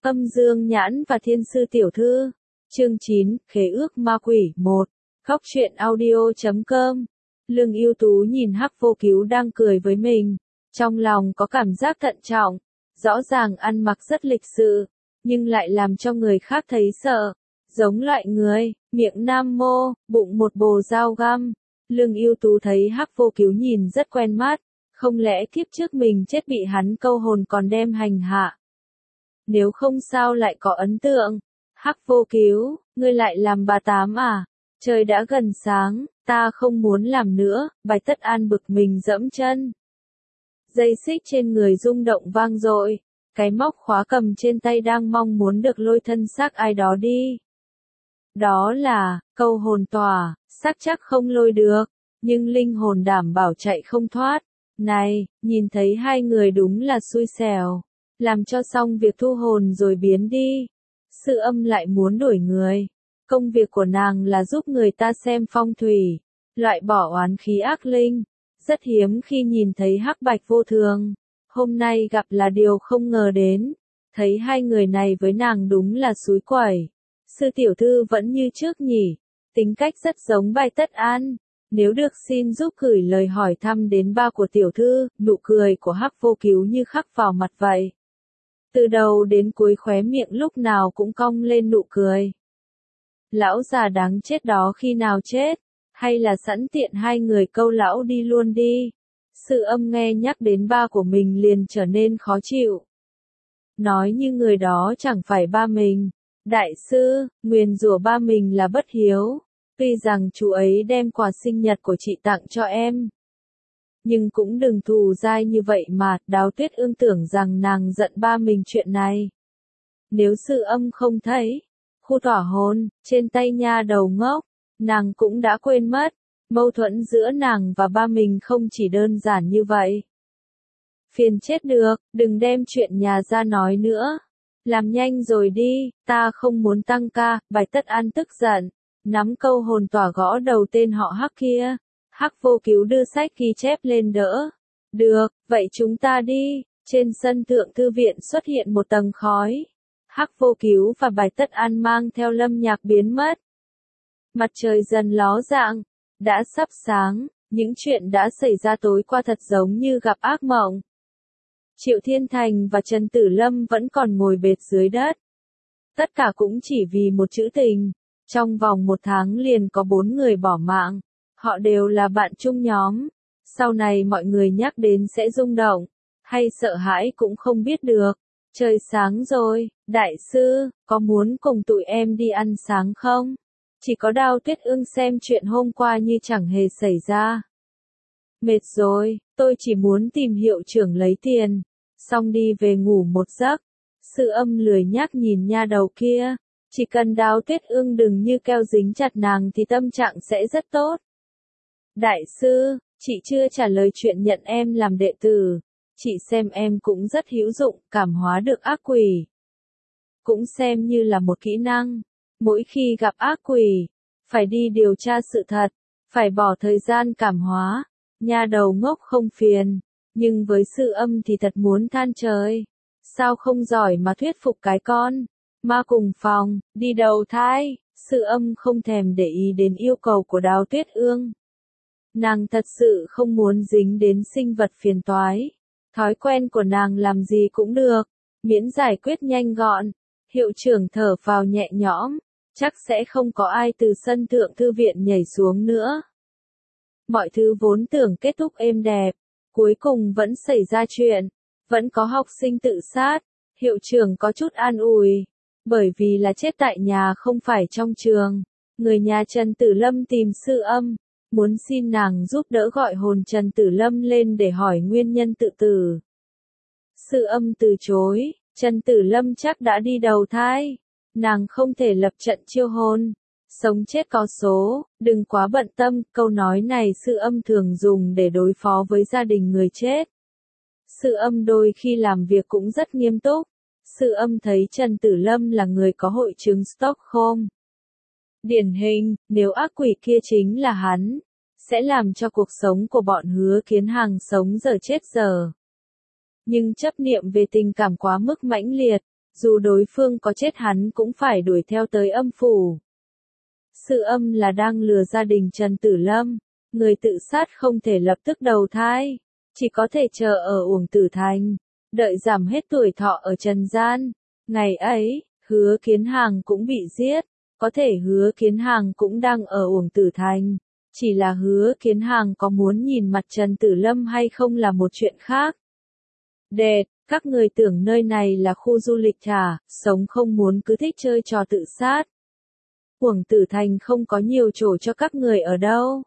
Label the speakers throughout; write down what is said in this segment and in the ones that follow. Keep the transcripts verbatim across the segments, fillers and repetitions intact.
Speaker 1: Âm Dương Nhãn và Thiên Sư Tiểu Thư. Chương chín, Khế ước ma quỷ một. Khóc chuyện audio chấm com. Lương Ưu Tú nhìn Hắc Vô Cứu đang cười với mình, trong lòng có cảm giác thận trọng, rõ ràng ăn mặc rất lịch sự, nhưng lại làm cho người khác thấy sợ, giống loại người, miệng nam mô, bụng một bồ dao găm. Lương Ưu Tú thấy Hắc Vô Cứu nhìn rất quen mắt, không lẽ kiếp trước mình chết bị hắn câu hồn còn đem hành hạ. Nếu không sao lại có ấn tượng. Hắc Vô Cứu, ngươi lại làm bà tám à? Trời đã gần sáng, ta không muốn làm nữa. Bạch Tất An bực mình dẫm chân. Dây xích trên người rung động vang dội, cái móc khóa cầm trên tay đang mong muốn được lôi thân xác ai đó đi. Đó là, câu hồn tỏa, xác chắc không lôi được, nhưng linh hồn đảm bảo chạy không thoát. Này, nhìn thấy hai người đúng là xui xẻo. Làm cho xong việc thu hồn rồi biến đi. Sự Âm lại muốn đổi người. Công việc của nàng là giúp người ta xem phong thủy, loại bỏ oán khí ác linh. Rất hiếm khi nhìn thấy hắc bạch vô thường. Hôm nay gặp là điều không ngờ đến. Thấy hai người này với nàng đúng là xúi quẩy. Sư tiểu thư vẫn như trước nhỉ. Tính cách rất giống Bạch Tất An. Nếu được xin giúp gửi lời hỏi thăm đến ba của tiểu thư. Nụ cười của Hắc Vô Cứu như khắc vào mặt vậy. Từ đầu đến cuối khóe miệng lúc nào cũng cong lên nụ cười. Lão già đáng chết đó khi nào chết, hay là sẵn tiện hai người câu lão đi luôn đi. Sự Âm nghe nhắc đến ba của mình liền trở nên khó chịu. Nói như người đó chẳng phải ba mình. Đại sư, nguyền rủa ba mình là bất hiếu. Tuy rằng chú ấy đem quà sinh nhật của chị tặng cho em. Nhưng cũng đừng thù dai như vậy mà. Đáo Tuyết Ương tưởng rằng nàng giận ba mình chuyện này. Nếu Sự Âm không thấy khu tỏa hồn trên tay nha đầu ngốc, nàng cũng đã quên mất. Mâu thuẫn giữa nàng và ba mình không chỉ đơn giản như vậy. Phiền chết được, đừng đem chuyện nhà ra nói nữa. Làm nhanh rồi đi, ta không muốn tăng ca. Bạch Tất An tức giận, nắm câu hồn tỏa gõ đầu tên họ Hắc kia. Hắc Vô Cứu đưa sách ghi chép lên đỡ. Được, vậy chúng ta đi. Trên sân thượng thư viện xuất hiện một tầng khói. Hắc Vô Cứu và Bạch Tất An mang theo Lâm Nhạc biến mất. Mặt trời dần ló dạng, đã sắp sáng, những chuyện đã xảy ra tối qua thật giống như gặp ác mộng. Triệu Thiên Thành và Trần Tử Lâm vẫn còn ngồi bệt dưới đất. Tất cả cũng chỉ vì một chữ tình. Trong vòng một tháng liền có bốn người bỏ mạng. Họ đều là bạn chung nhóm. Sau này mọi người nhắc đến sẽ rung động, hay sợ hãi cũng không biết được. Trời sáng rồi, đại sư, có muốn cùng tụi em đi ăn sáng không? Chỉ có Đao Tuyết Ương xem chuyện hôm qua như chẳng hề xảy ra. Mệt rồi, tôi chỉ muốn tìm hiệu trưởng lấy tiền, xong đi về ngủ một giấc. Sự Âm lười nhác nhìn nha đầu kia. Chỉ cần Đao Tuyết Ương đừng như keo dính chặt nàng thì tâm trạng sẽ rất tốt. Đại sư, chị chưa trả lời chuyện nhận em làm đệ tử. Chị xem em cũng rất hữu dụng, cảm hóa được ác quỷ. Cũng xem như là một kỹ năng. Mỗi khi gặp ác quỷ, phải đi điều tra sự thật, phải bỏ thời gian cảm hóa. Nha đầu ngốc không phiền, nhưng với Sự Âm thì thật muốn than trời. Sao không giỏi mà thuyết phục cái con? Ma cùng phòng, đi đầu thai. Sự Âm không thèm để ý đến yêu cầu của Đao Tuyết Ương. Nàng thật sự không muốn dính đến sinh vật phiền toái. Thói quen của nàng làm gì cũng được, miễn giải quyết nhanh gọn. Hiệu trưởng thở phào nhẹ nhõm, chắc sẽ không có ai từ sân thượng thư viện nhảy xuống nữa. Mọi thứ vốn tưởng kết thúc êm đẹp, cuối cùng vẫn xảy ra chuyện, vẫn có học sinh tự sát. Hiệu trưởng có chút an ủi, bởi vì là chết tại nhà không phải trong trường. Người nhà Trần Tử Lâm tìm Sự Âm, muốn xin nàng giúp đỡ gọi hồn Trần Tử Lâm lên để hỏi nguyên nhân tự tử. Sự Âm từ chối, Trần Tử Lâm chắc đã đi đầu thai. Nàng không thể lập trận chiêu hồn. Sống chết có số, đừng quá bận tâm. Câu nói này Sự Âm thường dùng để đối phó với gia đình người chết. Sự Âm đôi khi làm việc cũng rất nghiêm túc. Sự Âm thấy Trần Tử Lâm là người có hội chứng Stockholm. Điển hình, nếu ác quỷ kia chính là hắn, sẽ làm cho cuộc sống của bọn Hứa Kiến Hàng sống dở chết dở. Nhưng chấp niệm về tình cảm quá mức mãnh liệt, Dù đối phương có chết hắn cũng phải đuổi theo tới âm phủ. Sự âm là đang lừa gia đình Trần Tử Lâm, người tự sát không thể lập tức đầu thai, chỉ có thể chờ ở Uổng Tử Thành, đợi giảm hết tuổi thọ ở trần gian. Ngày ấy, Hứa Kiến Hàng cũng bị giết, có thể Hứa Kiến Hàng cũng đang ở Uổng Tử Thành, chỉ là Hứa Kiến Hàng có muốn nhìn mặt Trần Tử Lâm hay không là một chuyện khác. Đệt, các người tưởng nơi này là khu du lịch hả, sống không muốn cứ thích chơi trò tự sát. Uổng Tử Thành không có nhiều chỗ cho các người ở đâu.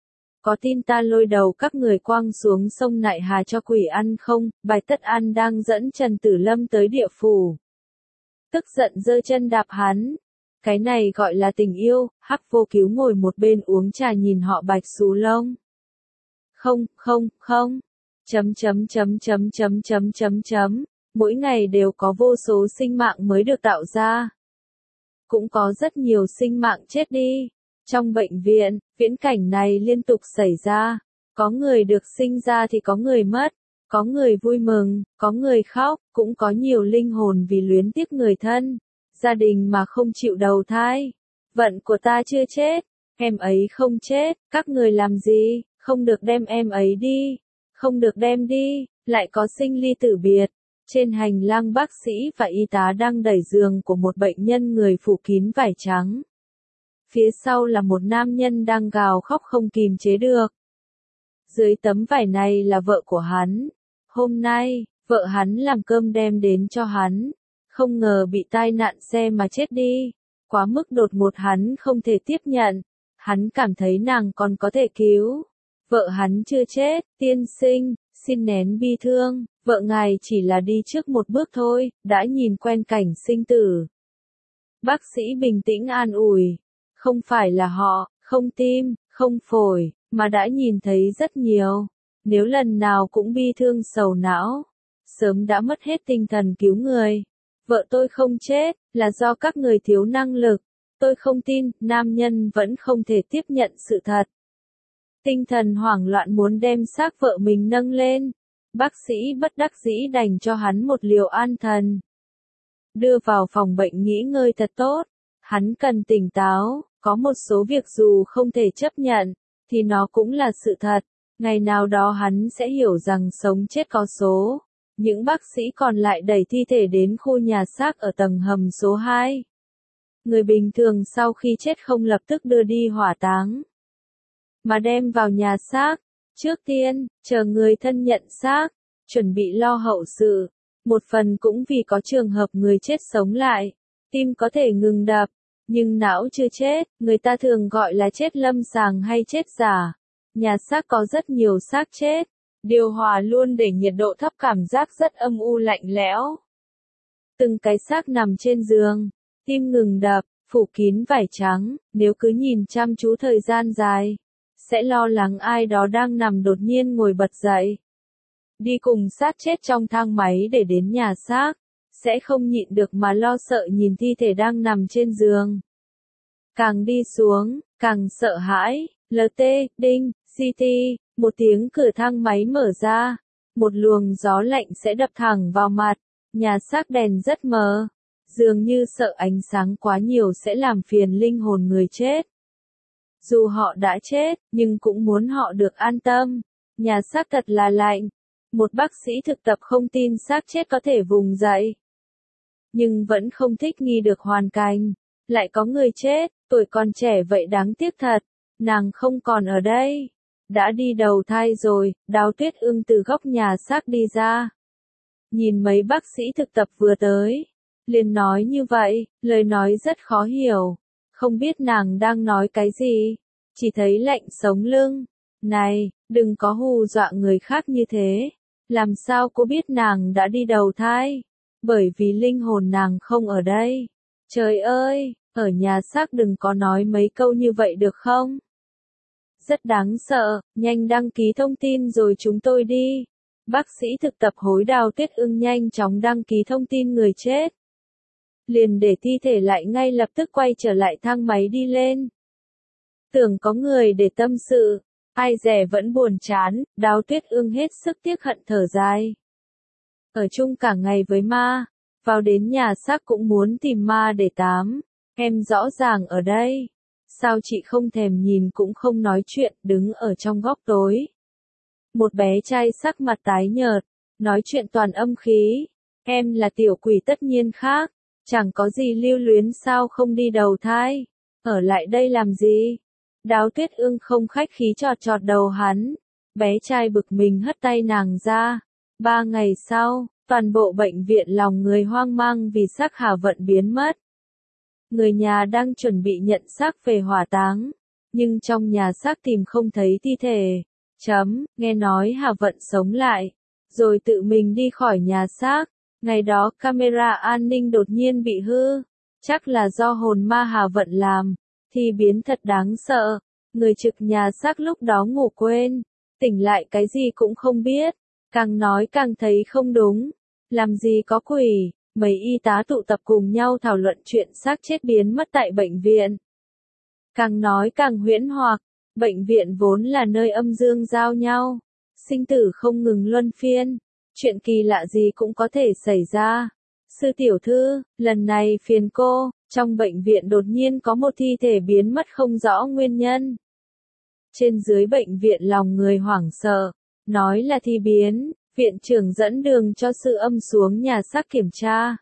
Speaker 1: Có tin ta lôi đầu các người quăng xuống sông Nại Hà cho quỷ ăn không? Bài Tất An đang dẫn Trần Tử Lâm tới địa phủ. Tức giận giơ chân đạp hắn. Cái này gọi là tình yêu. Hắc Vô Cứu ngồi một bên uống trà nhìn họ Bạch xù lông. Không, không, không. Chấm chấm chấm chấm chấm chấm chấm chấm. Mỗi ngày đều có vô số sinh mạng mới được tạo ra. Cũng có rất nhiều sinh mạng chết đi. Trong bệnh viện, viễn cảnh này liên tục xảy ra. Có người được sinh ra thì có người mất. Có người vui mừng, có người khóc, cũng có nhiều linh hồn vì luyến tiếc người thân. Gia đình mà không chịu đầu thai. Vận của ta chưa chết. Em ấy không chết. Các người làm gì? Không được đem em ấy đi. Không được đem đi. Lại có sinh ly tử biệt. Trên hành lang bác sĩ và y tá đang đẩy giường của một bệnh nhân người phủ kín vải trắng. Phía sau là một nam nhân đang gào khóc không kìm chế được. Dưới tấm vải này là vợ của hắn. Hôm nay, vợ hắn làm cơm đem đến cho hắn. Không ngờ bị tai nạn xe mà chết đi. Quá mức đột ngột hắn không thể tiếp nhận. Hắn cảm thấy nàng còn có thể cứu. Vợ hắn chưa chết, tiên sinh, xin nén bi thương. Vợ ngài chỉ là đi trước một bước thôi, đã nhìn quen cảnh sinh tử. Bác sĩ bình tĩnh an ủi. Không phải là họ, không tim, không phổi, mà đã nhìn thấy rất nhiều. Nếu lần nào cũng bi thương sầu não, sớm đã mất hết tinh thần cứu người. Vợ tôi không chết, là do các người thiếu năng lực. Tôi không tin, nam nhân vẫn không thể tiếp nhận sự thật. Tinh thần hoảng loạn muốn đem xác vợ mình nâng lên. Bác sĩ bất đắc dĩ đành cho hắn một liều an thần. Đưa vào phòng bệnh nghỉ ngơi thật tốt. Hắn cần tỉnh táo, có một số việc dù không thể chấp nhận, thì nó cũng là sự thật. Ngày nào đó hắn sẽ hiểu rằng sống chết có số. Những bác sĩ còn lại đẩy thi thể đến khu nhà xác ở tầng hầm số hai. Người bình thường sau khi chết không lập tức đưa đi hỏa táng, mà đem vào nhà xác. Trước tiên, chờ người thân nhận xác, chuẩn bị lo hậu sự. Một phần cũng vì có trường hợp người chết sống lại. Tim có thể ngừng đập, nhưng não chưa chết, người ta thường gọi là chết lâm sàng hay chết giả. Nhà xác có rất nhiều xác chết. Điều hòa luôn để nhiệt độ thấp, cảm giác rất âm u lạnh lẽo. Từng cái xác nằm trên giường, tim ngừng đập, phủ kín vải trắng, nếu cứ nhìn chăm chú thời gian dài, sẽ lo lắng ai đó đang nằm đột nhiên ngồi bật dậy. Đi cùng xác chết trong thang máy để đến nhà xác, sẽ không nhịn được mà lo sợ nhìn thi thể đang nằm trên giường. Càng đi xuống, càng sợ hãi. lờ tê, đinh, xê tê, một tiếng cửa thang máy mở ra. Một luồng gió lạnh sẽ đập thẳng vào mặt. Nhà xác đèn rất mờ. Dường như sợ ánh sáng quá nhiều sẽ làm phiền linh hồn người chết. Dù họ đã chết, nhưng cũng muốn họ được an tâm. Nhà xác thật là lạnh. Một bác sĩ thực tập không tin xác chết có thể vùng dậy. Nhưng vẫn không thích nghi được hoàn cảnh. Lại có người chết, tuổi còn trẻ vậy đáng tiếc thật. Nàng không còn ở đây. Đã đi đầu thai rồi. Đào Tuyết Ương từ góc nhà xác đi ra. Nhìn mấy bác sĩ thực tập vừa tới. Liền nói như vậy, lời nói rất khó hiểu. Không biết nàng đang nói cái gì. Chỉ thấy lạnh sống lưng. Này, đừng có hù dọa người khác như thế. Làm sao cô biết nàng đã đi đầu thai? Bởi vì linh hồn nàng không ở đây. Trời ơi, ở nhà xác đừng có nói mấy câu như vậy được không? Rất đáng sợ, nhanh đăng ký thông tin rồi chúng tôi đi. Bác sĩ thực tập hối Đào Tuyết Ưng nhanh chóng đăng ký thông tin người chết. Liền để thi thể lại ngay lập tức quay trở lại thang máy đi lên. Tưởng có người để tâm sự. Ai dè vẫn buồn chán, Đào Tuyết Ương hết sức tiếc hận thở dài. Ở chung cả ngày với ma, Vào đến nhà xác cũng muốn tìm ma để tám. Em rõ ràng ở đây. Sao chị không thèm nhìn cũng không nói chuyện, đứng ở trong góc tối. Một bé trai sắc mặt tái nhợt, nói chuyện toàn âm khí. Em là tiểu quỷ tất nhiên khác. Chẳng có gì lưu luyến sao không đi đầu thai. Ở lại đây làm gì? Đáo Tuyết Ương không khách khí chọt chọt đầu hắn. Bé trai bực mình hất tay nàng ra. Ba ngày sau, toàn bộ bệnh viện lòng người hoang mang vì xác Hà Vận biến mất. Người nhà đang chuẩn bị nhận xác về hỏa táng, nhưng trong nhà xác tìm không thấy thi thể. Chấm, nghe nói Hà Vận sống lại, rồi tự mình đi khỏi nhà xác. Ngày đó camera an ninh đột nhiên bị hư, chắc là do hồn ma Hà Vận làm, thì biến thật đáng sợ. Người trực nhà xác lúc đó ngủ quên, tỉnh lại cái gì cũng không biết, càng nói càng thấy không đúng. Làm gì có quỷ, mấy y tá tụ tập cùng nhau thảo luận chuyện xác chết biến mất tại bệnh viện. Càng nói càng huyễn hoặc, bệnh viện vốn là nơi âm dương giao nhau, sinh tử không ngừng luân phiên, chuyện kỳ lạ gì cũng có thể xảy ra. Sư tiểu thư, lần này phiền cô, trong bệnh viện đột nhiên có một thi thể biến mất không rõ nguyên nhân. Trên dưới bệnh viện lòng người hoảng sợ, nói là thi biến, viện trưởng dẫn đường cho Sư Âm xuống nhà xác kiểm tra.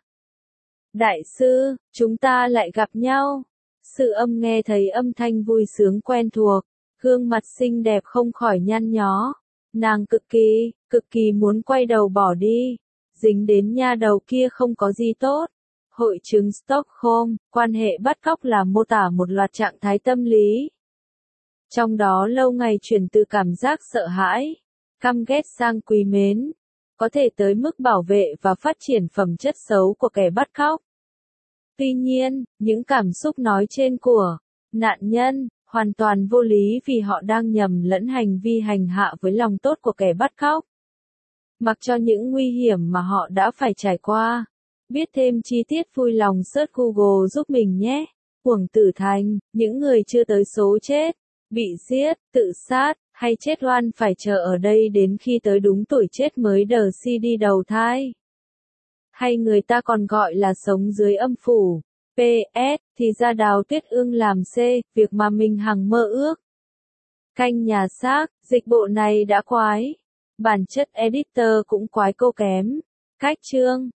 Speaker 1: Đại sư, chúng ta lại gặp nhau. Sư Âm nghe thấy âm thanh vui sướng quen thuộc, gương mặt xinh đẹp không khỏi nhăn nhó. Nàng cực kỳ, cực kỳ muốn quay đầu bỏ đi, dính đến nha đầu kia không có gì tốt. Hội chứng Stockholm, quan hệ bắt cóc là mô tả một loạt trạng thái tâm lý. Trong đó lâu ngày chuyển từ cảm giác sợ hãi, căm ghét sang quý mến, có thể tới mức bảo vệ và phát triển phẩm chất xấu của kẻ bắt cóc. Tuy nhiên, những cảm xúc nói trên của nạn nhân hoàn toàn vô lý vì họ đang nhầm lẫn hành vi hành hạ với lòng tốt của kẻ bắt cóc. Mặc cho những nguy hiểm mà họ đã phải trải qua. Biết thêm chi tiết vui lòng search Google giúp mình nhé. Uổng Tử Thành, những người chưa tới số chết, bị giết, tự sát, hay chết oan phải chờ ở đây đến khi tới đúng tuổi chết mới đờ si đi đầu thai. Hay người ta còn gọi là sống dưới âm phủ. pê ét, thì ra Đào Tuyết Ương làm C, việc mà mình hằng mơ ước. Canh nhà xác, dịch bộ này đã quái. Bản chất editor cũng quái cô kém. Cách chương